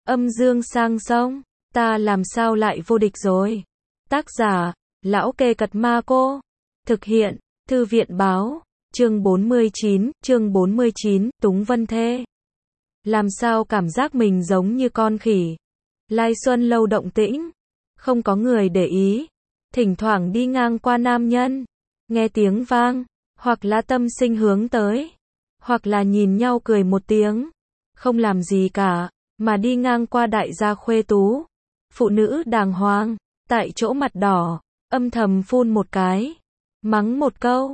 Âm dương sang sông, ta làm sao lại vô địch rồi. Tác giả, Lão Kê Cật Ma Cô. Thực hiện, Thư viện Báo. Chương 49, Túng Vân Thê. Làm sao cảm giác mình giống như con khỉ. Lai Xuân lâu động tĩnh, không có người để ý. Thỉnh thoảng đi ngang qua nam nhân, nghe tiếng vang, hoặc là tâm sinh hướng tới, hoặc là nhìn nhau cười một tiếng, không làm gì cả, mà đi ngang qua đại gia khuê tú, phụ nữ đàng hoàng, tại chỗ mặt đỏ, âm thầm phun một cái, mắng một câu,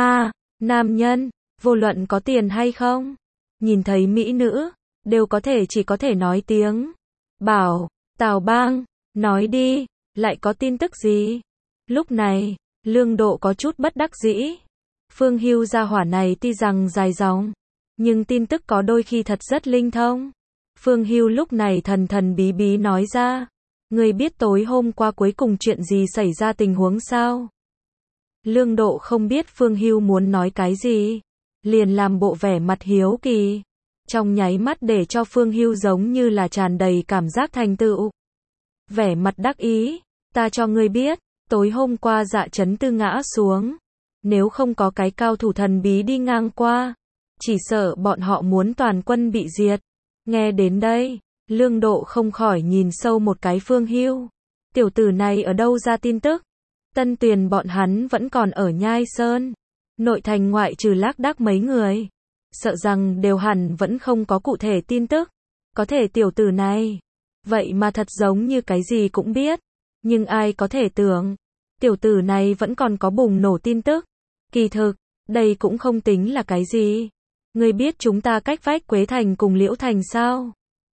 nam nhân, vô luận có tiền hay không, nhìn thấy mỹ nữ, đều chỉ có thể nói tiếng, bảo, Tào Bang, nói đi, lại có tin tức gì? Lúc này, Lương Độ có chút bất đắc dĩ. Phương Hưu gia hỏa này tuy rằng dài dòng, nhưng tin tức có đôi khi thật rất linh thông. Phương Hưu lúc này thần thần bí bí nói ra, người biết tối hôm qua cuối cùng chuyện gì xảy ra tình huống sao? Lương Độ không biết Phương Hưu muốn nói cái gì, liền làm bộ vẻ mặt hiếu kỳ, trong nháy mắt để cho Phương Hưu giống như là tràn đầy cảm giác thành tựu. Vẻ mặt đắc ý, ta cho ngươi biết, tối hôm qua Dạ Chấn Tư ngã xuống, nếu không có cái cao thủ thần bí đi ngang qua, chỉ sợ bọn họ muốn toàn quân bị diệt. Nghe đến đây, Lương Độ không khỏi nhìn sâu một cái Phương Hưu. Tiểu tử này ở đâu ra tin tức? Tân Tuyền bọn hắn vẫn còn ở Nhai Sơn, nội thành ngoại trừ lác đác mấy người, sợ rằng đều hẳn vẫn không có cụ thể tin tức. Có thể tiểu tử này, vậy mà thật giống như cái gì cũng biết, nhưng ai có thể tưởng, tiểu tử này vẫn còn có bùng nổ tin tức. Kỳ thực, đây cũng không tính là cái gì. Ngươi biết chúng ta cách vách Quế Thành cùng Liễu Thành sao?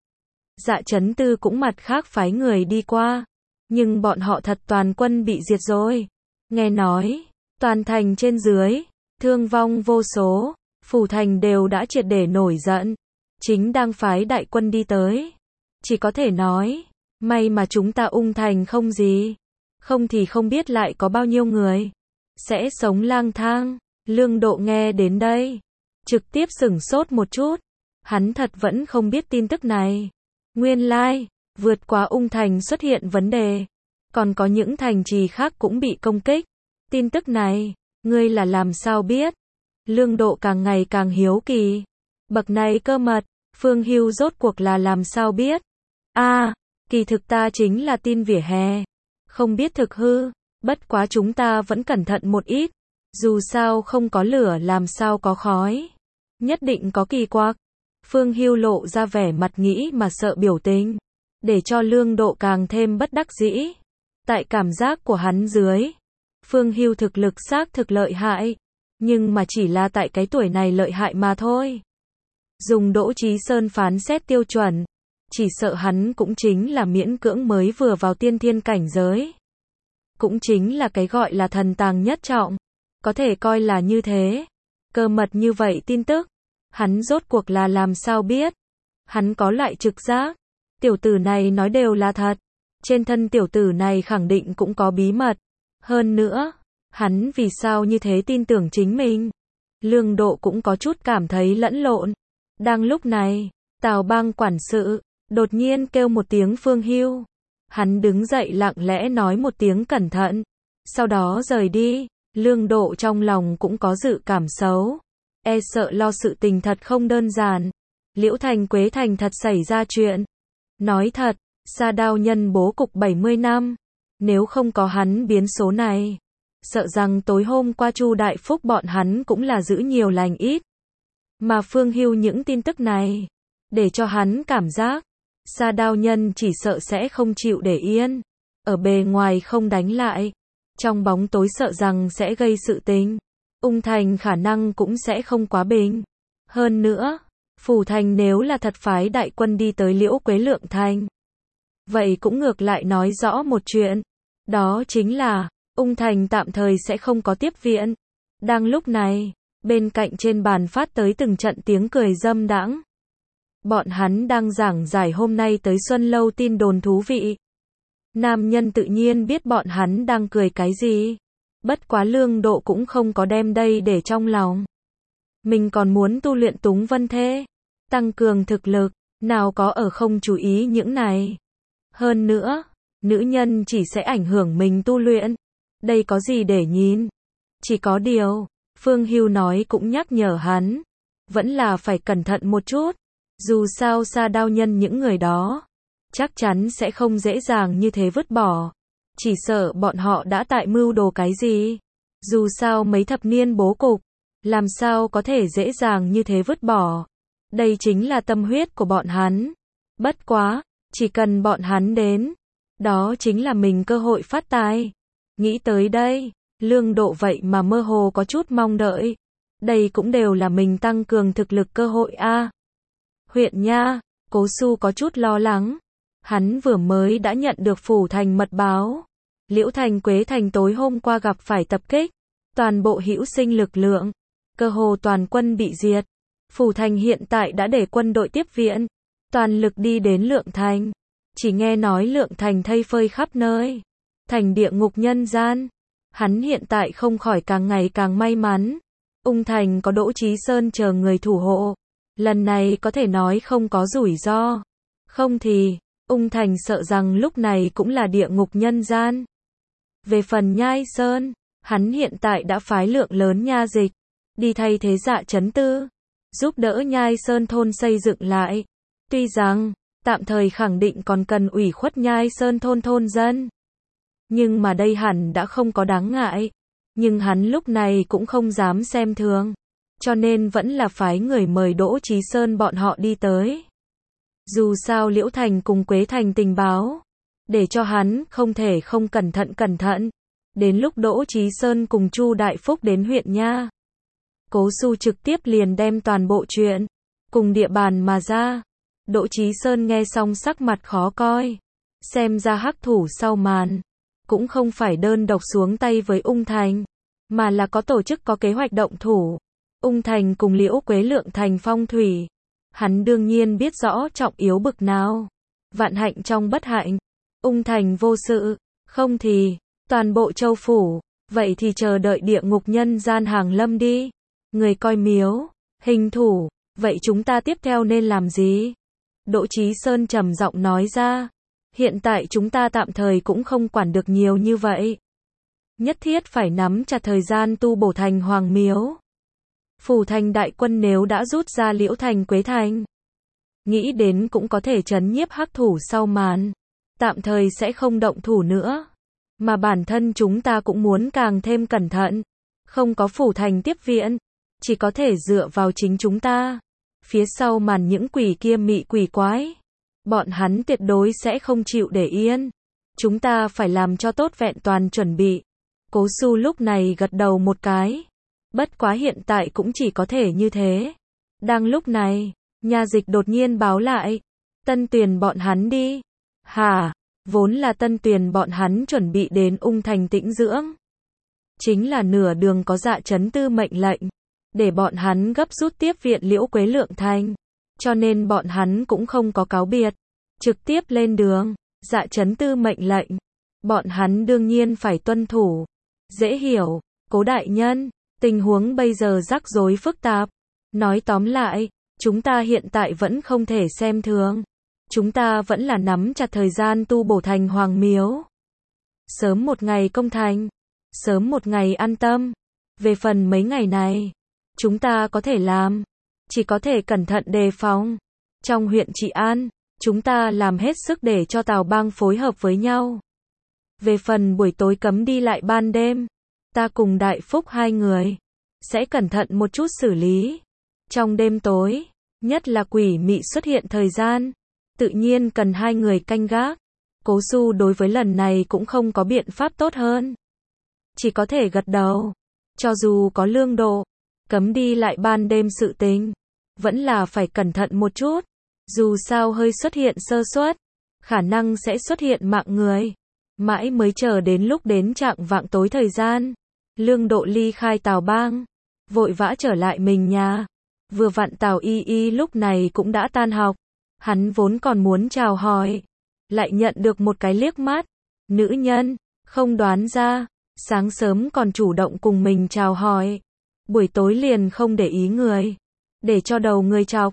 Dạ Chấn Tư cũng mặt khác phái người đi qua, nhưng bọn họ thật toàn quân bị diệt rồi. Nghe nói, toàn thành trên dưới, thương vong vô số, phủ thành đều đã triệt để nổi giận, chính đang phái đại quân đi tới. Chỉ có thể nói, may mà chúng ta Ung Thành không gì, không thì không biết lại có bao nhiêu người sẽ sống lang thang. Lương Độ nghe đến đây, trực tiếp sửng sốt một chút, hắn thật vẫn không biết tin tức này. Nguyên lai, vượt qua Ung Thành xuất hiện vấn đề, còn có những thành trì khác cũng bị công kích. Tin tức này, ngươi là làm sao biết? Lương Độ càng ngày càng hiếu kỳ. Bậc này cơ mật, Phương Hưu rốt cuộc là làm sao biết? Kỳ thực ta chính là tin vỉa hè, không biết thực hư, bất quá chúng ta vẫn cẩn thận một ít, dù sao không có lửa làm sao có khói, nhất định có kỳ quặc. Phương Hưu lộ ra vẻ mặt nghĩ mà sợ biểu tình, để cho Lương Độ càng thêm bất đắc dĩ. Tại cảm giác của hắn dưới, Phương Hưu thực lực xác thực lợi hại, nhưng mà chỉ là tại cái tuổi này lợi hại mà thôi. Dùng Đỗ Chí Sơn phán xét tiêu chuẩn, chỉ sợ hắn cũng chính là miễn cưỡng mới vừa vào tiên thiên cảnh giới. Cũng chính là cái gọi là thần tàng nhất trọng, có thể coi là như thế. Cơ mật như vậy tin tức, hắn rốt cuộc là làm sao biết? Hắn có loại trực giác, tiểu tử này nói đều là thật, trên thân tiểu tử này khẳng định cũng có bí mật. Hơn nữa, hắn vì sao như thế tin tưởng chính mình? Lương Độ cũng có chút cảm thấy lẫn lộn. Đang lúc này, Tào Bang quản sự đột nhiên kêu một tiếng Phương Hưu. Hắn đứng dậy lặng lẽ nói một tiếng cẩn thận, sau đó rời đi. Lương Độ trong lòng cũng có dự cảm xấu, sợ lo sự tình thật không đơn giản. Liễu Thành Quế Thành thật xảy ra chuyện. Nói thật, Sa Đao Nhân bố cục 70 năm, nếu không có hắn biến số này, sợ rằng tối hôm qua Chu Đại Phúc bọn hắn cũng là giữ nhiều lành ít. Mà Phương Hưu những tin tức này, để cho hắn cảm giác, Sa Đao Nhân chỉ sợ sẽ không chịu để yên. Ở bề ngoài không đánh lại, trong bóng tối sợ rằng sẽ gây sự tình. Ung Thành khả năng cũng sẽ không quá bình. Hơn nữa, phủ thành nếu là thật phái đại quân đi tới Liễu Quế Lượng Thành, vậy cũng ngược lại nói rõ một chuyện, đó chính là Ung Thành tạm thời sẽ không có tiếp viện. Đang lúc này, bên cạnh trên bàn phát tới từng trận tiếng cười dâm đãng. Bọn hắn đang giảng giải hôm nay tới Xuân Lâu tin đồn thú vị. Nam nhân tự nhiên biết bọn hắn đang cười cái gì. Bất quá Lương Độ cũng không có đem đây để trong lòng. Mình còn muốn tu luyện Túng Vân Thê, tăng cường thực lực, Nào có ở không chú ý những này. Hơn nữa, nữ nhân chỉ sẽ ảnh hưởng mình tu luyện. Đây có gì để nhìn. Chỉ có điều, Phương Hưu nói cũng nhắc nhở hắn. Vẫn là phải cẩn thận một chút. Dù sao Sa Đao Nhân những người đó, chắc chắn sẽ không dễ dàng như thế vứt bỏ. Chỉ sợ bọn họ đã tại mưu đồ cái gì. Dù sao mấy thập niên bố cục, làm sao có thể dễ dàng như thế vứt bỏ. Đây chính là tâm huyết của bọn hắn. Bất quá, chỉ cần bọn hắn đến, đó chính là mình cơ hội phát tài. Nghĩ tới đây, Lương Độ vậy mà mơ hồ có chút mong đợi. Đây cũng đều là mình tăng cường thực lực cơ hội a. Huyện nha, Cố Xu có chút lo lắng. Hắn vừa mới đã nhận được Phủ Thành mật báo. Liễu Thành Quế Thành tối hôm qua gặp phải tập kích. Toàn bộ hữu sinh lực lượng, cơ hồ toàn quân bị diệt. Phủ Thành hiện tại đã để quân đội tiếp viện, toàn lực đi đến Lượng Thành. Chỉ nghe nói Lượng Thành thây phơi khắp nơi, thành địa ngục nhân gian. Hắn hiện tại không khỏi càng ngày càng may mắn. Ung Thành có Đỗ Chí Sơn chờ người thủ hộ, lần này có thể nói không có rủi ro. Không thì, Ung Thành sợ rằng lúc này cũng là địa ngục nhân gian. Về phần Nhai Sơn, hắn hiện tại đã phái lượng lớn nha dịch, đi thay thế Dạ Chấn Tư, giúp đỡ Nhai Sơn thôn xây dựng lại. Tuy rằng, tạm thời khẳng định còn cần ủy khuất Nhai Sơn thôn dân. Nhưng mà đây hẳn đã không có đáng ngại. Nhưng hắn lúc này cũng không dám xem thường. Cho nên vẫn là phái người mời Đỗ Chí Sơn bọn họ đi tới. Dù sao Liễu Thành cùng Quế Thành tình báo, để cho hắn không thể không cẩn thận. Đến lúc Đỗ Chí Sơn cùng Chu Đại Phúc đến huyện nha, Cố Xu trực tiếp liền đem toàn bộ chuyện, cùng địa bàn mà ra. Đỗ Chí Sơn nghe xong sắc mặt khó coi. Xem ra hắc thủ sau màn, cũng không phải đơn độc xuống tay với Ung Thành, mà là có tổ chức có kế hoạch động thủ. Ung Thành cùng Liễu Quế Lượng Thành phong thủy. Hắn đương nhiên biết rõ trọng yếu bực nào. Vạn hạnh trong bất hạnh. Ung Thành vô sự, không thì, toàn bộ châu phủ, vậy thì chờ đợi địa ngục nhân gian hàng lâm đi. Người coi miếu, hình thủ, vậy chúng ta tiếp theo nên làm gì? Đỗ Chí Sơn trầm giọng nói ra. Hiện tại chúng ta tạm thời cũng không quản được nhiều như vậy. Nhất thiết phải nắm chặt thời gian tu bổ thành Hoàng Miếu. Phủ Thành đại quân nếu đã rút ra Liễu Thành Quế Thành, nghĩ đến cũng có thể trấn nhiếp hắc thủ sau màn. Tạm thời sẽ không động thủ nữa. Mà bản thân chúng ta cũng muốn càng thêm cẩn thận. Không có Phủ Thành tiếp viện, chỉ có thể dựa vào chính chúng ta. Phía sau màn những quỷ kia mị quỷ quái, bọn hắn tuyệt đối sẽ không chịu để yên. Chúng ta phải làm cho tốt vẹn toàn chuẩn bị. Cố Xu lúc này gật đầu một cái. Bất quá hiện tại cũng chỉ có thể như thế. Đang lúc này, nha dịch đột nhiên báo lại. Tân Tuyền bọn hắn đi. Hả? Vốn là Tân Tuyền bọn hắn chuẩn bị đến Ung Thành tĩnh dưỡng. Chính là nửa đường có Dạ Chấn Tư mệnh lệnh, để bọn hắn gấp rút tiếp viện Liễu Quế Lượng Thành. Cho nên bọn hắn cũng không có cáo biệt. Trực tiếp lên đường. Dạ Chấn Tư mệnh lệnh, bọn hắn đương nhiên phải tuân thủ. Dễ hiểu, Cố đại nhân, tình huống bây giờ rắc rối phức tạp. Nói tóm lại, chúng ta hiện tại vẫn không thể xem thường. Chúng ta vẫn là nắm chặt thời gian tu bổ thành Hoàng Miếu. Sớm một ngày công thành, sớm một ngày an tâm. Về phần mấy ngày này, chúng ta có thể làm, chỉ có thể cẩn thận đề phòng. Trong huyện Trị An, chúng ta làm hết sức để cho Tào Bang phối hợp với nhau. Về phần buổi tối cấm đi lại ban đêm, ta cùng Đại Phúc hai người sẽ cẩn thận một chút xử lý. Trong đêm tối, nhất là quỷ mị xuất hiện thời gian, tự nhiên cần hai người canh gác. Cố Xu đối với lần này cũng không có biện pháp tốt hơn, chỉ có thể gật đầu. Cho dù có Lương Độ, cấm đi lại ban đêm sự tình, vẫn là phải cẩn thận một chút. Dù sao hơi xuất hiện sơ suất, khả năng sẽ xuất hiện mạng người. Mãi mới chờ đến lúc đến chạng vạng tối thời gian, Lương Độ ly khai Tào Bang, vội vã trở lại mình nhà. Vừa vặn Tào Y Y lúc này cũng đã tan học. Hắn vốn còn muốn chào hỏi, lại nhận được một cái liếc mắt. Nữ nhân, không đoán ra, sáng sớm còn chủ động cùng mình chào hỏi, buổi tối liền không để ý người, để cho đầu người chọc.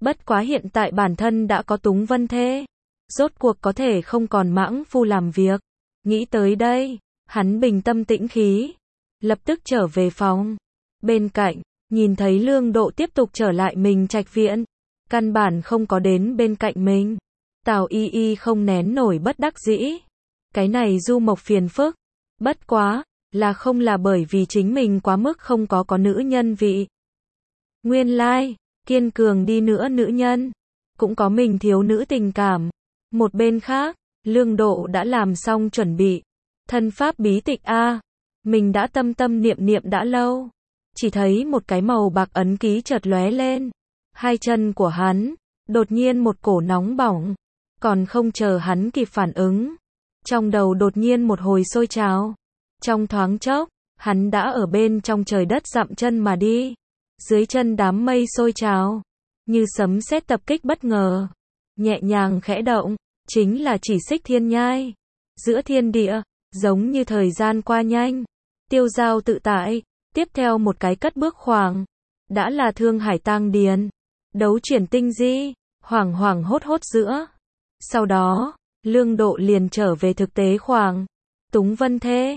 Bất quá hiện tại bản thân đã có Túng Vân Thê. Rốt cuộc có thể không còn mãng phu làm việc. Nghĩ tới đây, hắn bình tâm tĩnh khí. Lập tức trở về phòng. Bên cạnh, nhìn thấy Lương Độ tiếp tục trở lại mình trạch viện. Căn bản không có đến bên cạnh mình. Tào Y Y không nén nổi bất đắc dĩ. Cái này Du Mộc phiền phức. Bất quá, là không là bởi vì chính mình quá mức không có nữ nhân vị. Nguyên lai, kiên cường đi nữa nữ nhân, cũng có mình thiếu nữ tình cảm. Một bên khác, Lương Độ đã làm xong chuẩn bị. Thân pháp bí tịch A. Mình đã tâm tâm niệm niệm đã lâu. Chỉ thấy một cái màu bạc ấn ký chợt lóe lên. Hai chân của hắn, đột nhiên một cổ nóng bỏng. Còn không chờ hắn kịp phản ứng. Trong đầu đột nhiên một hồi sôi trào. Trong thoáng chốc, hắn đã ở bên trong trời đất dặm chân mà đi. Dưới chân đám mây sôi trào. Như sấm sét tập kích bất ngờ. Nhẹ nhàng khẽ động. Chính là chỉ xích thiên nhai. Giữa thiên địa, giống như thời gian qua nhanh. Tiêu dao tự tại. Tiếp theo một cái cất bước khoảng. Đã là Thương Hải Tang Điền. Đấu chuyển tinh di. Hoảng hoảng hốt hốt giữa. Sau đó, Lương Độ liền trở về thực tế khoảng. Túng Vân Thê,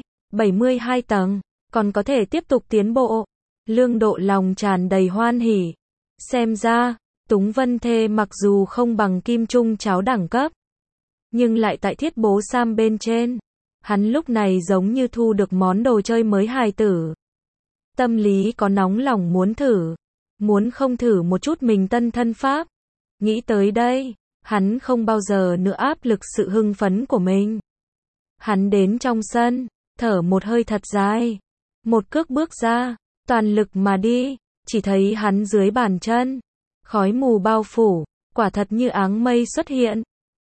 72 tầng. Còn có thể tiếp tục tiến bộ. Lương Độ lòng tràn đầy hoan hỉ. Xem ra, Túng Vân Thê mặc dù không bằng Kim Trung Cháo đẳng cấp. Nhưng lại tại Thiết Bố Sam bên trên. Hắn lúc này giống như thu được món đồ chơi mới hài tử. Tâm lý có nóng lòng muốn thử. Muốn không thử một chút mình tân thân pháp. Nghĩ tới đây, hắn không bao giờ nữa áp lực sự hưng phấn của mình. Hắn đến trong sân, thở một hơi thật dài. Một cước bước ra, toàn lực mà đi, chỉ thấy hắn dưới bàn chân. Khói mù bao phủ, quả thật như áng mây xuất hiện.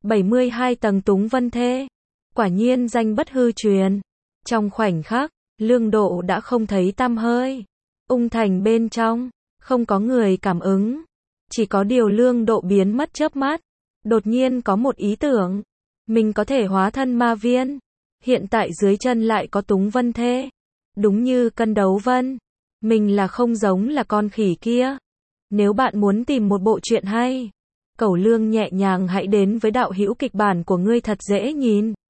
72 tầng Túng Vân Thê. Quả nhiên danh bất hư truyền. Trong khoảnh khắc, Lương Độ đã không thấy tăm hơi. Ung thành bên trong, không có người cảm ứng. Chỉ có điều Lương Độ biến mất chớp mắt. Đột nhiên có một ý tưởng. Mình có thể hóa thân ma viên. Hiện tại dưới chân lại có Túng Vân Thê. Đúng như cân đấu vân. Mình là không giống là con khỉ kia. Nếu bạn muốn tìm một bộ truyện hay, Cẩu Lương nhẹ nhàng hãy đến với đạo hữu kịch bản của ngươi thật dễ nhìn.